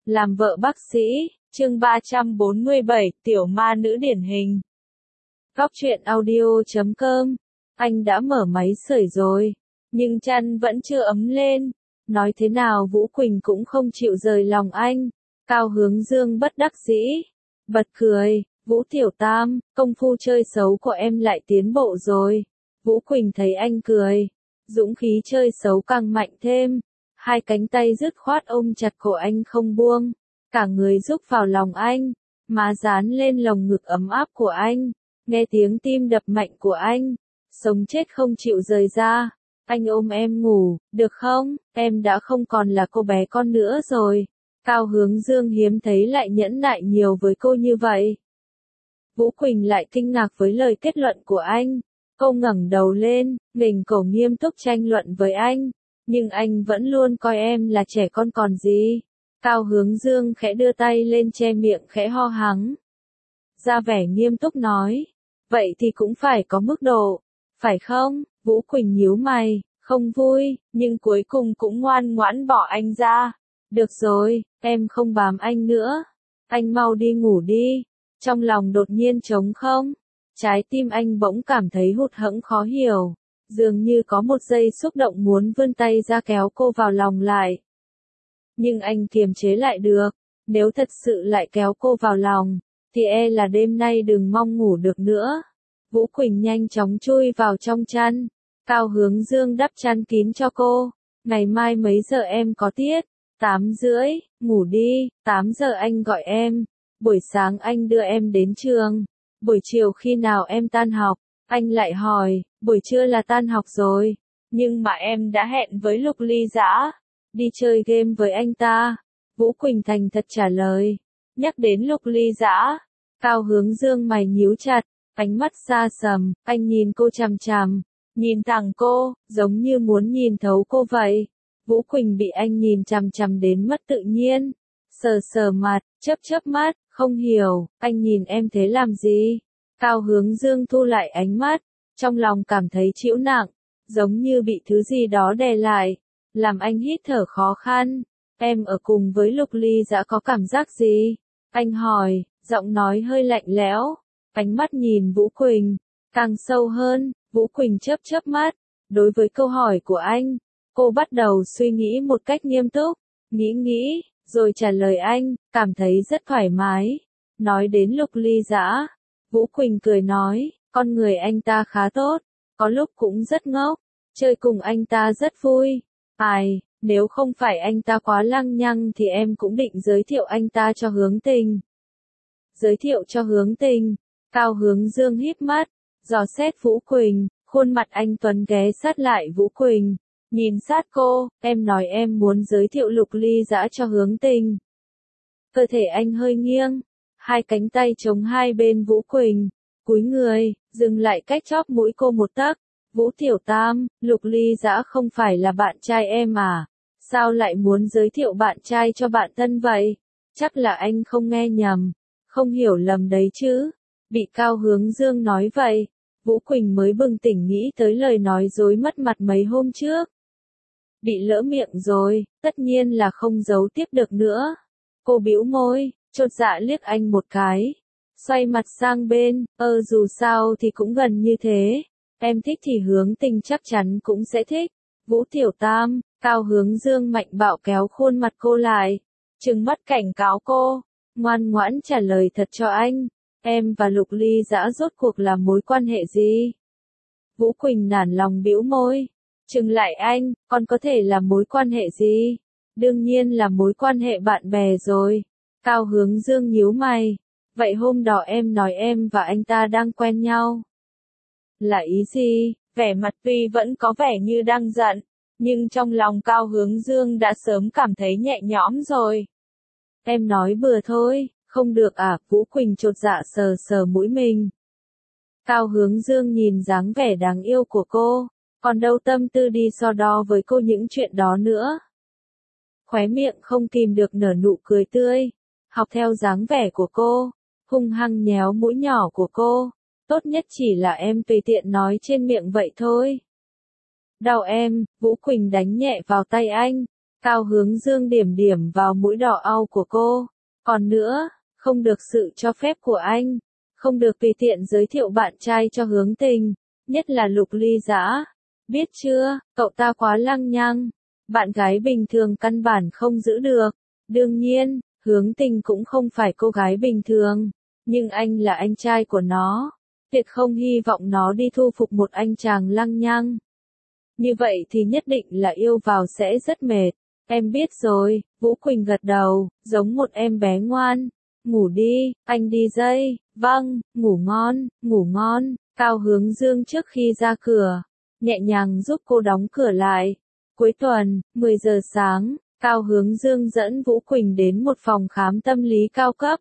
Làm vợ bác sĩ, chương 347, tiểu ma nữ điển hình. Góc truyện audio.com. Anh đã mở máy sưởi rồi, nhưng chăn vẫn chưa ấm lên. Nói thế nào Vũ Quỳnh cũng không chịu rời lòng anh. Cao Hướng Dương bất đắc dĩ, bật cười, Vũ Tiểu Tam, công phu chơi xấu của em lại tiến bộ rồi. Vũ Quỳnh thấy anh cười, dũng khí chơi xấu càng mạnh thêm. Hai cánh tay dứt khoát ôm chặt cổ anh không buông, cả người rúc vào lòng anh, má dán lên lồng ngực ấm áp của anh, nghe tiếng tim đập mạnh của anh, sống chết không chịu rời ra. Anh ôm em ngủ, được không? Em đã không còn là cô bé con nữa rồi. Cao Hướng Dương hiếm thấy lại nhẫn nại nhiều với cô như vậy. Vũ Quỳnh lại kinh ngạc với lời kết luận của anh. Cô ngẩng đầu lên, nghềnh cổ nghiêm túc tranh luận với anh. Nhưng anh vẫn luôn coi em là trẻ con còn gì. Cao Hướng Dương khẽ đưa tay lên che miệng khẽ ho hắng. Ra vẻ nghiêm túc nói. Vậy thì cũng phải có mức độ. Phải không? Vũ Quỳnh nhíu mày, không vui, nhưng cuối cùng cũng ngoan ngoãn bỏ anh ra. Được rồi, em không bám anh nữa. Anh mau đi ngủ đi. Trong lòng đột nhiên trống không. Trái tim anh bỗng cảm thấy hụt hẫng khó hiểu. Dường như có một giây xúc động muốn vươn tay ra kéo cô vào lòng lại. Nhưng anh kiềm chế lại được. Nếu thật sự lại kéo cô vào lòng, thì e là đêm nay đừng mong ngủ được nữa. Vũ Quỳnh nhanh chóng chui vào trong chăn. Cao Hướng Dương đắp chăn kín cho cô. Ngày mai mấy giờ em có tiết? 8:30, ngủ đi, 8 giờ anh gọi em. Buổi sáng anh đưa em đến trường. Buổi chiều khi nào em tan học? Anh lại hỏi, buổi trưa là tan học rồi. Nhưng mà em đã hẹn với Lục Ly Dã. Đi chơi game với anh ta. Vũ Quỳnh thành thật trả lời. Nhắc đến Lục Ly Dã. Cao Hướng Dương mày nhíu chặt. Ánh mắt xa sầm, anh nhìn cô chằm chằm. Nhìn thẳng cô, giống như muốn nhìn thấu cô vậy. Vũ Quỳnh bị anh nhìn chằm chằm đến mất tự nhiên. Sờ sờ mặt, chớp mắt, không hiểu, anh nhìn em thế làm gì? Cao Hướng Dương thu lại ánh mắt, trong lòng cảm thấy chịu nặng, giống như bị thứ gì đó đè lại, làm anh hít thở khó khăn. Em ở cùng với Lục Ly Dã có cảm giác gì? Anh hỏi, giọng nói hơi lạnh lẽo, ánh mắt nhìn Vũ Quỳnh, càng sâu hơn. Vũ Quỳnh chớp mắt, đối với câu hỏi của anh, cô bắt đầu suy nghĩ một cách nghiêm túc, nghĩ, rồi trả lời anh, cảm thấy rất thoải mái. Nói đến Lục Ly Dã, Vũ Quỳnh cười nói, con người anh ta khá tốt, có lúc cũng rất ngốc, chơi cùng anh ta rất vui. Ai, nếu không phải anh ta quá lăng nhăng thì em cũng định giới thiệu anh ta cho Hướng Tình. Giới thiệu cho Hướng Tình? Cao Hướng Dương híp mắt, dò xét Vũ Quỳnh, khuôn mặt anh tuấn ghé sát lại Vũ Quỳnh, nhìn sát cô, em nói em muốn giới thiệu Lục Ly Dã cho Hướng Tình. Cơ thể anh hơi nghiêng, hai cánh tay chống hai bên Vũ Quỳnh, cúi người, dừng lại cách chóp mũi cô một tấc. Vũ Tiểu Tam, Lục Ly Dã không phải là bạn trai em à? Sao lại muốn giới thiệu bạn trai cho bạn thân vậy? Chắc là anh không nghe nhầm, không hiểu lầm đấy chứ. Bị Cao Hướng Dương nói vậy, Vũ Quỳnh mới bừng tỉnh nghĩ tới lời nói dối mất mặt mấy hôm trước. Bị lỡ miệng rồi, tất nhiên là không giấu tiếp được nữa. Cô bĩu môi, chột dạ liếc anh một cái, xoay mặt sang bên, dù sao thì cũng gần như thế. Em thích thì Hướng Tình chắc chắn cũng sẽ thích. Vũ Tiểu Tam, Cao Hướng Dương mạnh bạo kéo khuôn mặt cô lại, trừng mắt cảnh cáo cô, ngoan ngoãn trả lời thật cho anh. Em và Lục Ly Dã rốt cuộc là mối quan hệ gì? Vũ Quỳnh nản lòng bĩu môi, trừng lại anh, còn có thể là mối quan hệ gì? Đương nhiên là mối quan hệ bạn bè rồi. Cao Hướng Dương nhíu mày, vậy hôm đó em nói em và anh ta đang quen nhau. Là ý gì? Vẻ mặt tuy vẫn có vẻ như đang giận, nhưng trong lòng Cao Hướng Dương đã sớm cảm thấy nhẹ nhõm rồi. Em nói bừa thôi. Không được à? Vũ Quỳnh chột dạ sờ sờ mũi mình. Cao Hướng Dương nhìn dáng vẻ đáng yêu của cô, còn đâu tâm tư đi so đo với cô những chuyện đó nữa. Khóe miệng không kìm được nở nụ cười tươi, học theo dáng vẻ của cô, hung hăng nhéo mũi nhỏ của cô. Tốt nhất chỉ là em tùy tiện nói trên miệng vậy thôi. Đau em, Vũ Quỳnh đánh nhẹ vào tay anh, Cao Hướng Dương điểm điểm vào mũi đỏ au của cô. Còn nữa, không được sự cho phép của anh. Không được tùy tiện giới thiệu bạn trai cho Hướng Tình, nhất là Lục Ly Dã. Biết chưa, cậu ta quá lăng nhăng. Bạn gái bình thường căn bản không giữ được. Đương nhiên, Hướng Tình cũng không phải cô gái bình thường. Nhưng anh là anh trai của nó. Tuyệt không hy vọng nó đi thu phục một anh chàng lăng nhăng. Như vậy thì nhất định là yêu vào sẽ rất mệt. Em biết rồi, Vũ Quỳnh gật đầu, giống một em bé ngoan. Ngủ đi, anh đi dây. Vâng, ngủ ngon, ngủ ngon. Cao Hướng Dương trước khi ra cửa, nhẹ nhàng giúp cô đóng cửa lại. Cuối tuần, 10 giờ sáng, Cao Hướng Dương dẫn Vũ Quỳnh đến một phòng khám tâm lý cao cấp.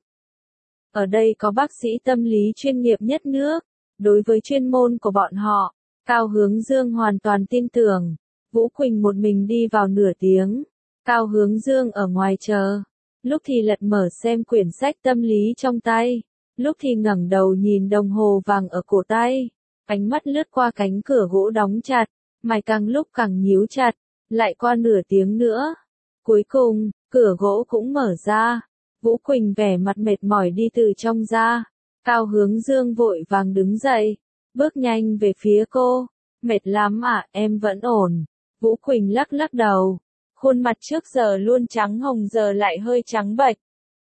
Ở đây có bác sĩ tâm lý chuyên nghiệp nhất nước. Đối với chuyên môn của bọn họ, Cao Hướng Dương hoàn toàn tin tưởng. Vũ Quỳnh một mình đi vào nửa tiếng. Cao Hướng Dương ở ngoài chờ. Lúc thì lật mở xem quyển sách tâm lý trong tay. Lúc thì ngẩng đầu nhìn đồng hồ vàng ở cổ tay. Ánh mắt lướt qua cánh cửa gỗ đóng chặt. Mày càng lúc càng nhíu chặt. Lại qua nửa tiếng nữa. Cuối cùng, cửa gỗ cũng mở ra. Vũ Quỳnh vẻ mặt mệt mỏi đi từ trong ra. Cao Hướng Dương vội vàng đứng dậy. Bước nhanh về phía cô. Mệt lắm à, em vẫn ổn. Vũ Quỳnh lắc lắc đầu. Khuôn mặt trước giờ luôn trắng hồng giờ lại hơi trắng bệch.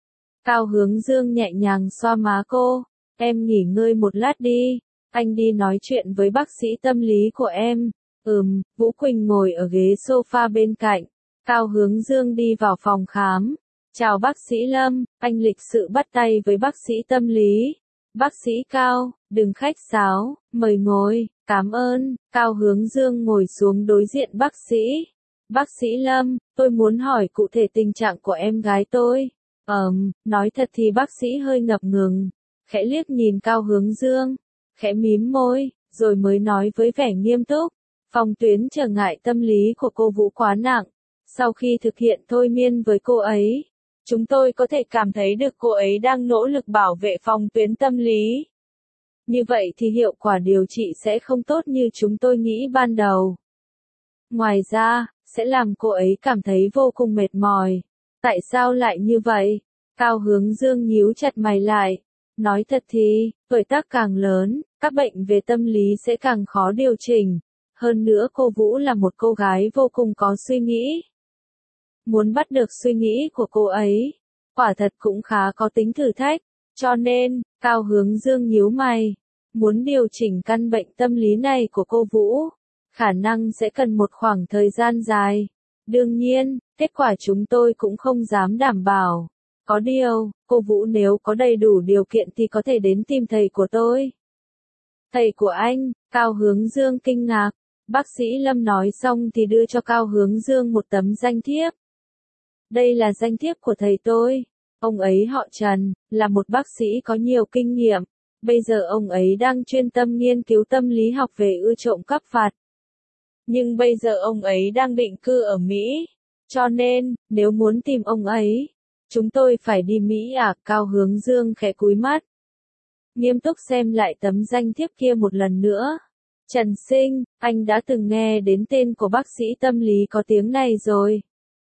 Cao Hướng Dương nhẹ nhàng xoa má cô. Em nghỉ ngơi một lát đi. Anh đi nói chuyện với bác sĩ tâm lý của em. Vũ Quỳnh ngồi ở ghế sofa bên cạnh. Cao Hướng Dương đi vào phòng khám. Chào bác sĩ Lâm, anh lịch sự bắt tay với bác sĩ tâm lý. Bác sĩ Cao, đừng khách sáo, mời ngồi, cảm ơn. Cao Hướng Dương ngồi xuống đối diện bác sĩ. Bác sĩ Lâm, tôi muốn hỏi cụ thể tình trạng của em gái tôi. Nói thật thì bác sĩ hơi ngập ngừng, khẽ liếc nhìn Cao Hướng Dương, khẽ mím môi, rồi mới nói với vẻ nghiêm túc. Phòng tuyến trở ngại tâm lý của cô Vũ quá nặng. Sau khi thực hiện thôi miên với cô ấy, chúng tôi có thể cảm thấy được cô ấy đang nỗ lực bảo vệ phòng tuyến tâm lý. Như vậy thì hiệu quả điều trị sẽ không tốt như chúng tôi nghĩ ban đầu. Ngoài ra, sẽ làm cô ấy cảm thấy vô cùng mệt mỏi. Tại sao lại như vậy? Cao Hướng Dương nhíu chặt mày lại. Nói thật thì, tuổi tác càng lớn, các bệnh về tâm lý sẽ càng khó điều chỉnh. Hơn nữa cô Vũ là một cô gái vô cùng có suy nghĩ. Muốn bắt được suy nghĩ của cô ấy, quả thật cũng khá có tính thử thách. Cho nên, Cao Hướng Dương nhíu mày. Muốn điều chỉnh căn bệnh tâm lý này của cô Vũ, khả năng sẽ cần một khoảng thời gian dài. Đương nhiên, kết quả chúng tôi cũng không dám đảm bảo. Có điều, cô Vũ nếu có đầy đủ điều kiện thì có thể đến tìm thầy của tôi. Thầy của anh? Cao Hướng Dương kinh ngạc. Bác sĩ Lâm nói xong thì đưa cho Cao Hướng Dương một tấm danh thiếp. Đây là danh thiếp của thầy tôi. Ông ấy họ Trần, là một bác sĩ có nhiều kinh nghiệm. Bây giờ ông ấy đang chuyên tâm nghiên cứu tâm lý học về ưa trộm cắp vặt. Nhưng bây giờ ông ấy đang định cư ở Mỹ. Cho nên, nếu muốn tìm ông ấy, chúng tôi phải đi Mỹ à? Cao Hướng Dương khẽ cúi mắt. Nghiêm túc xem lại tấm danh thiếp kia một lần nữa. Trần Sinh, anh đã từng nghe đến tên của bác sĩ tâm lý có tiếng này rồi.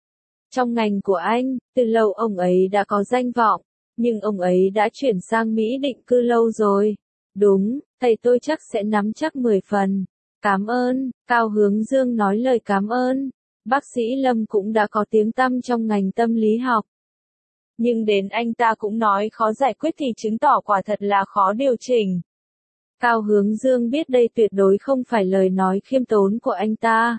Trong ngành của anh, từ lâu ông ấy đã có danh vọng, nhưng ông ấy đã chuyển sang Mỹ định cư lâu rồi. Đúng, thầy tôi chắc sẽ nắm chắc 10 phần. Cảm ơn, Cao Hướng Dương nói lời cảm ơn. Bác sĩ Lâm cũng đã có tiếng tăm trong ngành tâm lý học. Nhưng đến anh ta cũng nói khó giải quyết thì chứng tỏ quả thật là khó điều chỉnh. Cao Hướng Dương biết đây tuyệt đối không phải lời nói khiêm tốn của anh ta.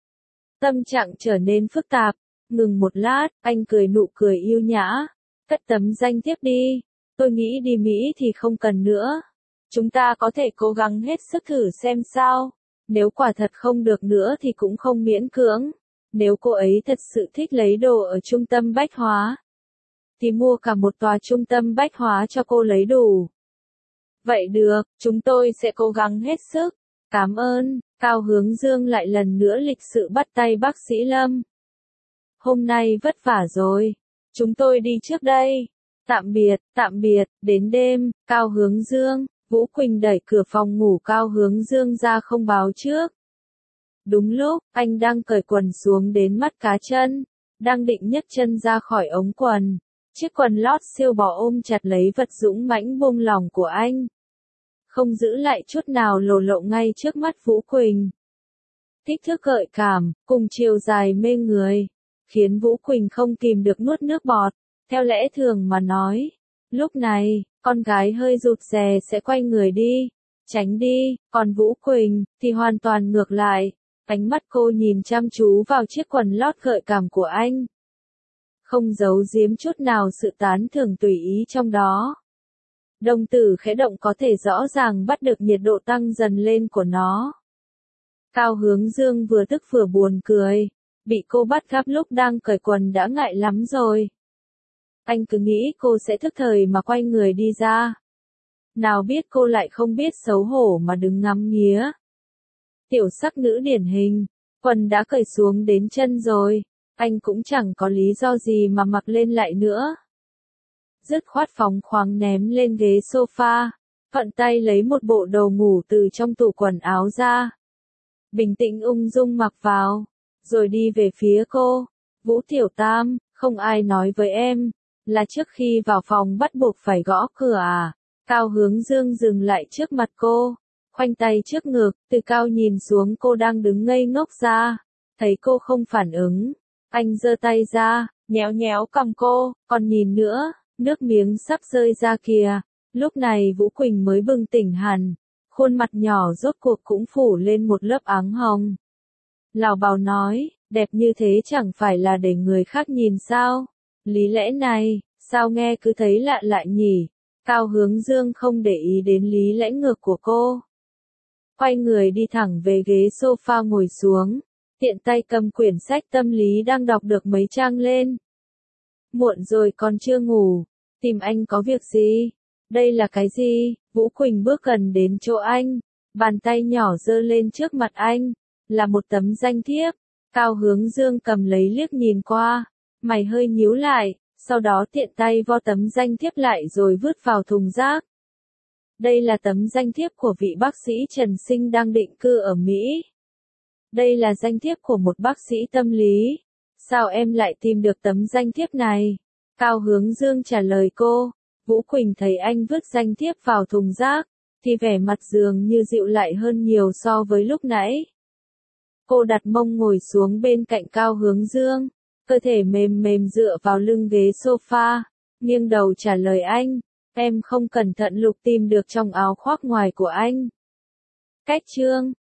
Tâm trạng trở nên phức tạp. Ngừng một lát, anh cười nụ cười yêu nhã. Cất tấm danh thiếp đi. Tôi nghĩ đi Mỹ thì không cần nữa. Chúng ta có thể cố gắng hết sức thử xem sao. Nếu quả thật không được nữa thì cũng không miễn cưỡng. Nếu cô ấy thật sự thích lấy đồ ở trung tâm bách hóa, thì mua cả một tòa trung tâm bách hóa cho cô lấy đủ. Vậy được, chúng tôi sẽ cố gắng hết sức. Cảm ơn. Cao Hướng Dương lại lần nữa lịch sự bắt tay bác sĩ Lâm. Hôm nay vất vả rồi. Chúng tôi đi trước đây. Tạm biệt, đến đêm, Cao Hướng Dương, Vũ Quỳnh đẩy cửa phòng ngủ Cao Hướng Dương ra không báo trước. Đúng lúc, anh đang cởi quần xuống đến mắt cá chân. đang định nhấc chân ra khỏi ống quần. Chiếc quần lót siêu bò ôm chặt lấy vật dũng mãnh buông lỏng của anh. Không giữ lại chút nào lộ lộ ngay trước mắt Vũ Quỳnh. Kích thước gợi cảm, cùng chiều dài mê người, khiến Vũ Quỳnh không kìm được nuốt nước bọt. Theo lẽ thường mà nói, lúc này, con gái hơi rụt rè sẽ quay người đi, tránh đi, còn Vũ Quỳnh thì hoàn toàn ngược lại. Ánh mắt cô nhìn chăm chú vào chiếc quần lót gợi cảm của anh. Không giấu giếm chút nào sự tán thưởng tùy ý trong đó. Đồng tử khẽ động có thể rõ ràng bắt được nhiệt độ tăng dần lên của nó. Cao Hướng Dương vừa tức vừa buồn cười. Bị cô bắt gặp lúc đang cởi quần đã ngại lắm rồi. Anh cứ nghĩ cô sẽ thức thời mà quay người đi ra. Nào biết cô lại không biết xấu hổ mà đứng ngắm nghía. Tiểu sắc nữ điển hình, quần đã cởi xuống đến chân rồi, anh cũng chẳng có lý do gì mà mặc lên lại nữa. Dứt khoát phóng khoáng ném lên ghế sofa, thuận tay lấy một bộ đồ ngủ từ trong tủ quần áo ra. Bình tĩnh ung dung mặc vào, rồi đi về phía cô. Vũ Tiểu Tam, không ai nói với em, là trước khi vào phòng bắt buộc phải gõ cửa à? Cao Hướng Dương dừng lại trước mặt cô, khoanh tay trước ngực, từ cao nhìn xuống cô đang đứng ngây ngốc ra. Thấy cô không phản ứng, anh giơ tay ra, nhéo nhéo cằm cô, còn nhìn nữa, nước miếng sắp rơi ra kìa. Lúc này Vũ Quỳnh mới bừng tỉnh hẳn, khuôn mặt nhỏ rốt cuộc cũng phủ lên một lớp áng hồng. Lào bào nói, đẹp như thế chẳng phải là để người khác nhìn sao? Lý lẽ này, sao nghe cứ thấy lạ lạ nhỉ? Cao Hướng Dương không để ý đến lý lẽ ngược của cô. Quay người đi thẳng về ghế sofa ngồi xuống, tiện tay cầm quyển sách tâm lý đang đọc được mấy trang lên. Muộn rồi còn chưa ngủ, tìm anh có việc gì? Đây là cái gì? Vũ Quỳnh bước gần đến chỗ anh, bàn tay nhỏ giơ lên trước mặt anh, là một tấm danh thiếp. Cao Hướng Dương cầm lấy liếc nhìn qua, mày hơi nhíu lại, sau đó tiện tay vo tấm danh thiếp lại rồi vứt vào thùng rác. Đây là tấm danh thiếp của vị bác sĩ Trần Sinh đang định cư ở Mỹ. Đây là danh thiếp của một bác sĩ tâm lý. Sao em lại tìm được tấm danh thiếp này? Cao Hướng Dương trả lời cô. Vũ Quỳnh thấy anh vứt danh thiếp vào thùng rác, thì vẻ mặt dường như dịu lại hơn nhiều so với lúc nãy. Cô đặt mông ngồi xuống bên cạnh Cao Hướng Dương, cơ thể mềm mềm dựa vào lưng ghế sofa, nghiêng đầu trả lời anh. Em không cẩn thận lục tìm được trong áo khoác ngoài của anh. Cách chương